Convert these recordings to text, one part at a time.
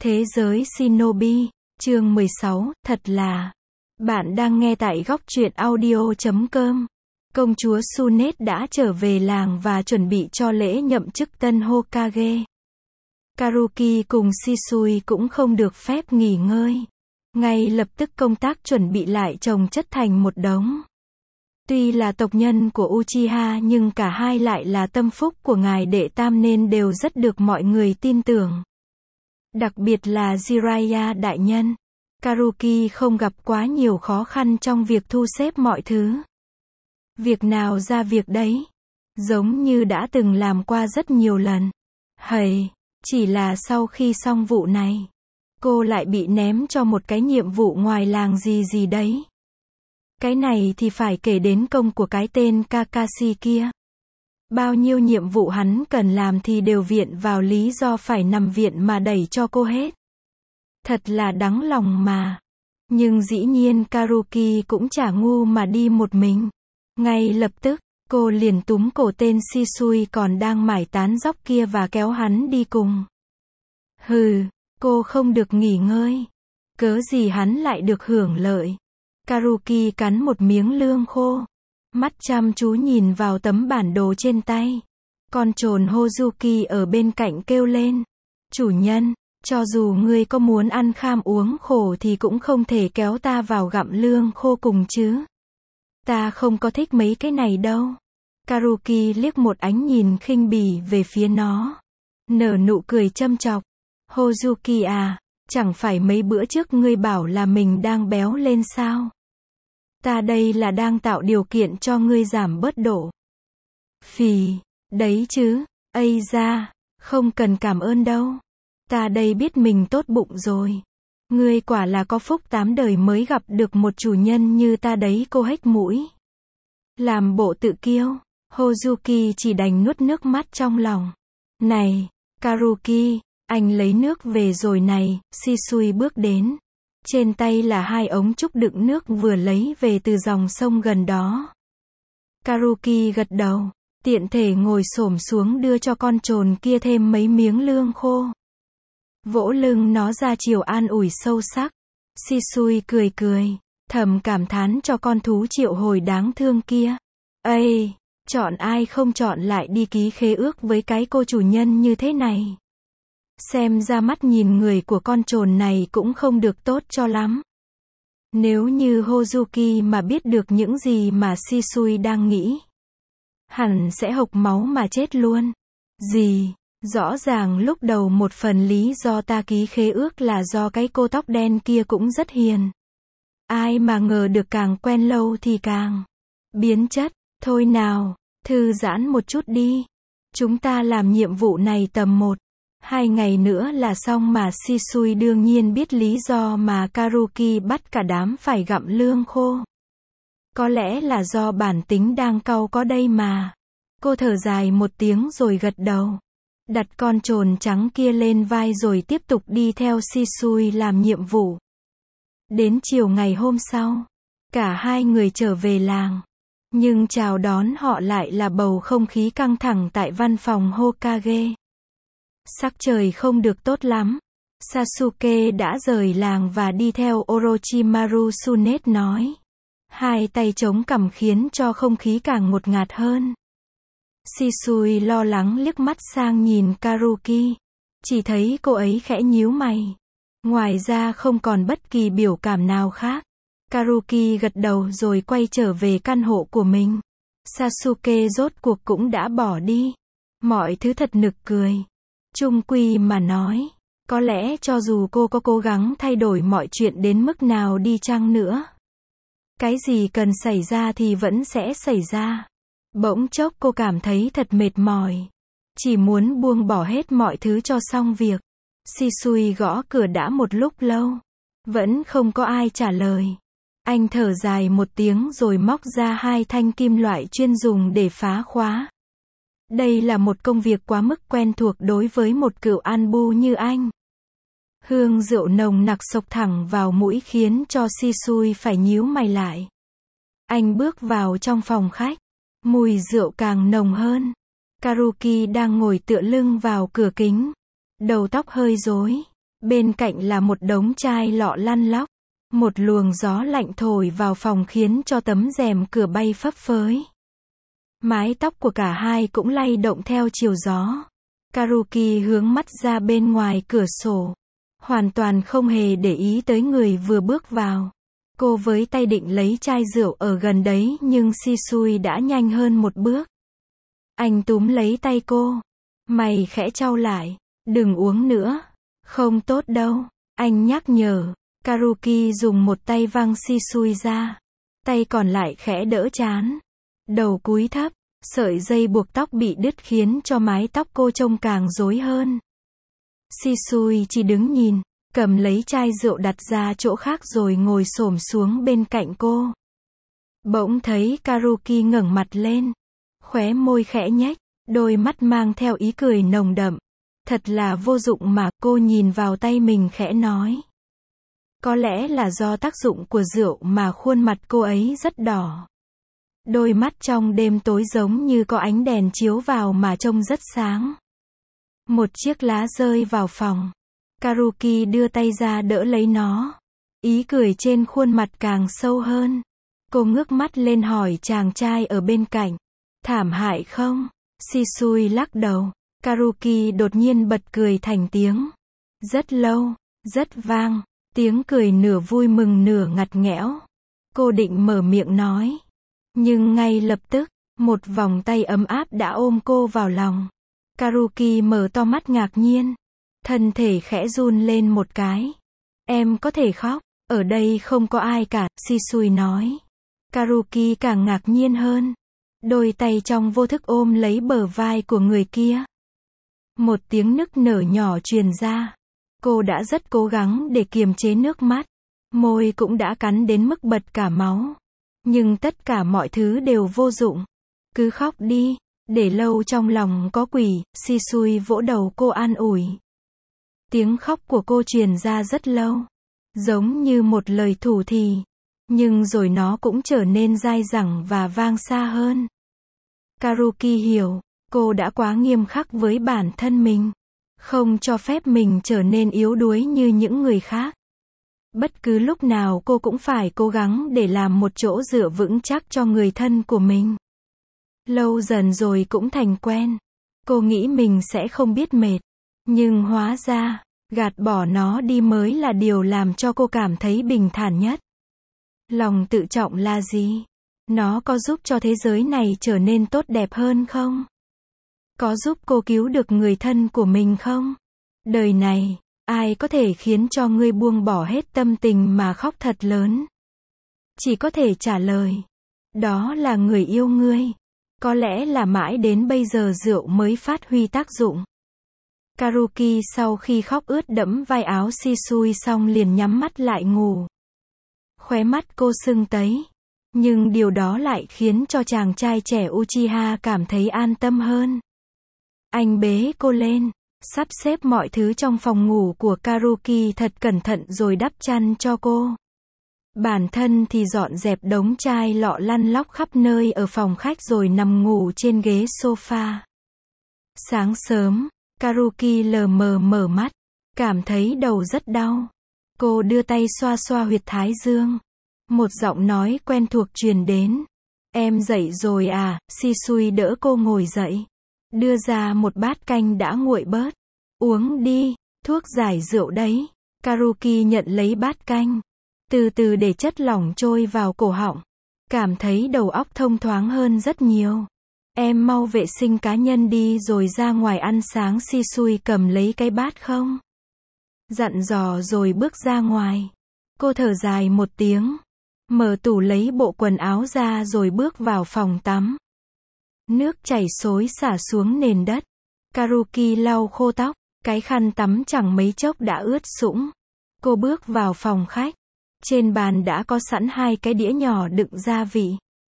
Thế giới Shinobi, chương 16, thật là. Bạn đang nghe tại góc truyện audio.com. Công chúa Tsunade đã trở về làng và chuẩn bị cho lễ nhậm chức tân Hokage. Karuki cùng Shisui cũng không được phép nghỉ ngơi. Ngay lập tức công tác chuẩn bị lại chồng chất thành một đống. Tuy là tộc nhân của Uchiha nhưng cả hai lại là tâm phúc của ngài đệ tam nên đều rất được mọi người tin tưởng. Đặc biệt là Jiraiya đại nhân. Karuki không gặp quá nhiều khó khăn trong việc thu xếp mọi thứ. Việc nào ra việc đấy. Giống như đã từng làm qua rất nhiều lần. Chỉ là sau khi xong vụ này, cô lại bị ném cho một cái nhiệm vụ ngoài làng gì đấy. Cái này thì phải kể đến công của cái tên Kakashi kia. Bao nhiêu nhiệm vụ hắn cần làm thì đều viện vào lý do phải nằm viện mà đẩy cho cô hết. Thật là đắng lòng mà. Nhưng dĩ nhiên Karuki cũng chả ngu mà đi một mình. Ngay lập tức, cô liền túm cổ tên Shisui còn đang mải tán dóc kia và kéo hắn đi cùng. Cô không được nghỉ ngơi. Cớ gì hắn lại được hưởng lợi. Karuki cắn một miếng lương khô. Mắt chăm chú nhìn vào tấm bản đồ trên tay. Con trồn Hozuki ở bên cạnh kêu lên. Chủ nhân, cho dù ngươi có muốn ăn kham uống khổ thì cũng không thể kéo ta vào gặm lương khô cùng chứ. Ta không có thích mấy cái này đâu. Karuki liếc một ánh nhìn khinh bỉ về phía nó. Nở nụ cười châm chọc. Hozuki à, chẳng phải mấy bữa trước ngươi bảo là mình đang béo lên sao? Ta đây là đang tạo điều kiện cho ngươi giảm bớt độ. Phì, đấy chứ, ây da, không cần cảm ơn đâu. Ta đây biết mình tốt bụng rồi. Ngươi quả là có phúc 8 đời mới gặp được một chủ nhân như ta đấy. Cô hếch mũi. Làm bộ tự kiêu, Hozuki chỉ đành nuốt nước mắt trong lòng. Này, Karuki, anh lấy nước về rồi này. Shisui bước đến. Trên tay là 2 ống trúc đựng nước vừa lấy về từ dòng sông gần đó. Karuki gật đầu, tiện thể ngồi xổm xuống đưa cho con trồn kia thêm mấy miếng lương khô. Vỗ lưng nó ra chiều an ủi sâu sắc. Shisui cười, thầm cảm thán cho con thú triệu hồi đáng thương kia. Chọn ai không chọn lại đi ký khế ước với cái cô chủ nhân như thế này. Xem ra mắt nhìn người của con trồn này cũng không được tốt cho lắm. Nếu như Hozuki mà biết được những gì mà Shisui đang nghĩ, hẳn sẽ hộc máu mà chết luôn. Rõ ràng lúc đầu một phần lý do ta ký khế ước là do cái cô tóc đen kia cũng rất hiền. Ai mà ngờ được càng quen lâu thì càng biến chất. Thôi nào, thư giãn một chút đi. Chúng ta làm nhiệm vụ này tầm 1-2 ngày nữa là xong mà. Shisui đương nhiên biết lý do mà Karuki bắt cả đám phải gặm lương khô. Có lẽ là do bản tính đang cau có đây mà. Cô thở dài một tiếng rồi gật đầu. Đặt con trồn trắng kia lên vai rồi tiếp tục đi theo Shisui làm nhiệm vụ. Đến chiều ngày hôm sau, cả hai người trở về làng. Nhưng chào đón họ lại là bầu không khí căng thẳng tại văn phòng Hokage. Sắc trời không được tốt lắm. Sasuke đã rời làng và đi theo Orochimaru. Tsunade nói. Hai tay chống cằm khiến cho không khí càng ngột ngạt hơn. Shisui lo lắng liếc mắt sang nhìn Karuki. Chỉ thấy cô ấy khẽ nhíu mày. Ngoài ra không còn bất kỳ biểu cảm nào khác. Karuki gật đầu rồi quay trở về căn hộ của mình. Sasuke rốt cuộc cũng đã bỏ đi. Mọi thứ thật nực cười. Chung quy mà nói, có lẽ cho dù cô có cố gắng thay đổi mọi chuyện đến mức nào đi chăng nữa, cái gì cần xảy ra thì vẫn sẽ xảy ra. Bỗng chốc cô cảm thấy thật mệt mỏi. Chỉ muốn buông bỏ hết mọi thứ cho xong việc. Shisui gõ cửa đã một lúc lâu. Vẫn không có ai trả lời. Anh thở dài một tiếng rồi móc ra 2 thanh kim loại chuyên dùng để phá khóa. Đây là một công việc quá mức quen thuộc đối với một cựu Anbu như anh. Hương rượu nồng nặc xộc thẳng vào mũi khiến cho Shisui phải nhíu mày lại. Anh bước vào trong phòng khách. Mùi rượu càng nồng hơn. Karuki đang ngồi tựa lưng vào cửa kính. Đầu tóc hơi rối. Bên cạnh là một đống chai lọ lăn lóc. Một luồng gió lạnh thổi vào phòng khiến cho tấm rèm cửa bay phấp phới. Mái tóc của cả hai cũng lay động theo chiều gió. Karuki hướng mắt ra bên ngoài cửa sổ. Hoàn toàn không hề để ý tới người vừa bước vào. Cô với tay định lấy chai rượu ở gần đấy nhưng Shisui đã nhanh hơn một bước. Anh túm lấy tay cô. Mày khẽ chau lại. Đừng uống nữa. Không tốt đâu. Anh nhắc nhở. Karuki dùng một tay văng Shisui ra. Tay còn lại khẽ đỡ trán. Đầu cúi thấp. Sợi dây buộc tóc bị đứt khiến cho mái tóc cô trông càng rối hơn. Shisui chỉ đứng nhìn, cầm lấy chai rượu đặt ra chỗ khác rồi ngồi xổm xuống bên cạnh cô. Bỗng thấy Karuki ngẩng mặt lên, khóe môi khẽ nhếch, đôi mắt mang theo ý cười nồng đậm. Thật là vô dụng mà, cô nhìn vào tay mình khẽ nói. Có lẽ là do tác dụng của rượu mà khuôn mặt cô ấy rất đỏ. Đôi mắt trong đêm tối giống như có ánh đèn chiếu vào mà trông rất sáng. Một chiếc lá rơi vào phòng. Karuki đưa tay ra đỡ lấy nó. Ý cười trên khuôn mặt càng sâu hơn. Cô ngước mắt lên hỏi chàng trai ở bên cạnh. Thảm hại không? Shisui lắc đầu. Karuki đột nhiên bật cười thành tiếng. Rất lâu, rất vang. Tiếng cười nửa vui mừng nửa ngặt nghẽo. Cô định mở miệng nói. Nhưng ngay lập tức, một vòng tay ấm áp đã ôm cô vào lòng. Karuki mở to mắt ngạc nhiên. Thân thể khẽ run lên một cái. Em có thể khóc, ở đây không có ai cả, Shisui nói. Karuki càng ngạc nhiên hơn. Đôi tay trong vô thức ôm lấy bờ vai của người kia. Một tiếng nức nở nhỏ truyền ra. Cô đã rất cố gắng để kiềm chế nước mắt. Môi cũng đã cắn đến mức bật cả máu. Nhưng tất cả mọi thứ đều vô dụng. Cứ khóc đi, để lâu trong lòng có quỷ, Shisui vỗ đầu cô an ủi. Tiếng khóc của cô truyền ra rất lâu. Giống như một lời thủ thỉ. Nhưng rồi nó cũng trở nên dai dẳng và vang xa hơn. Karuki hiểu, cô đã quá nghiêm khắc với bản thân mình. Không cho phép mình trở nên yếu đuối như những người khác. Bất cứ lúc nào cô cũng phải cố gắng để làm một chỗ dựa vững chắc cho người thân của mình. Lâu dần rồi cũng thành quen. Cô nghĩ mình sẽ không biết mệt. Nhưng hóa ra, gạt bỏ nó đi mới là điều làm cho cô cảm thấy bình thản nhất. Lòng tự trọng là gì? Nó có giúp cho thế giới này trở nên tốt đẹp hơn không? Có giúp cô cứu được người thân của mình không? Đời này, ai có thể khiến cho ngươi buông bỏ hết tâm tình mà khóc thật lớn? Chỉ có thể trả lời. Đó là người yêu ngươi. Có lẽ là mãi đến bây giờ rượu mới phát huy tác dụng. Karuki sau khi khóc ướt đẫm vai áo Shisui xong liền nhắm mắt lại ngủ. Khóe mắt cô sưng tấy. Nhưng điều đó lại khiến cho chàng trai trẻ Uchiha cảm thấy an tâm hơn. Anh bế cô lên, sắp xếp mọi thứ trong phòng ngủ của Karuki thật cẩn thận rồi đắp chăn cho cô. Bản thân thì dọn dẹp đống chai lọ lăn lóc khắp nơi ở phòng khách rồi nằm ngủ trên ghế sofa. Sáng sớm, Karuki lờ mờ mở mắt, cảm thấy đầu rất đau. Cô đưa tay xoa xoa huyệt thái dương. Một giọng nói quen thuộc truyền đến. Em dậy rồi à? Shisui đỡ cô ngồi dậy. Đưa ra một bát canh đã nguội bớt. Uống đi, thuốc giải rượu đấy. Karuki nhận lấy bát canh. Từ từ để chất lỏng trôi vào cổ họng. Cảm thấy đầu óc thông thoáng hơn rất nhiều. Em mau vệ sinh cá nhân đi rồi ra ngoài ăn sáng. Shisui cầm lấy cái bát không? Dặn dò rồi bước ra ngoài. Cô thở dài một tiếng. Mở tủ lấy bộ quần áo ra rồi bước vào phòng tắm. Nước chảy xối xả xuống nền đất. Karuki lau khô tóc. Cái khăn tắm chẳng mấy chốc đã ướt sũng. Cô bước vào phòng khách. Trên bàn đã có sẵn 2 cái đĩa nhỏ đựng gia vị.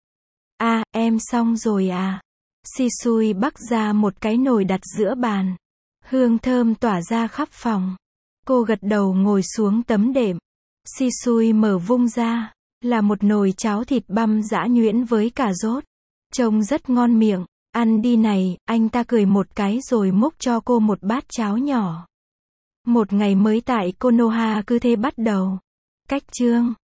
À, em xong rồi à? Shisui bắc ra một cái nồi đặt giữa bàn. Hương thơm tỏa ra khắp phòng. Cô gật đầu ngồi xuống tấm đệm. Shisui mở vung ra. Là một nồi cháo thịt băm giã nhuyễn với cà rốt. Trông rất ngon miệng. Ăn đi này, anh ta cười một cái rồi múc cho cô một bát cháo nhỏ. Một ngày mới tại Konoha cứ thế bắt đầu. Cách chương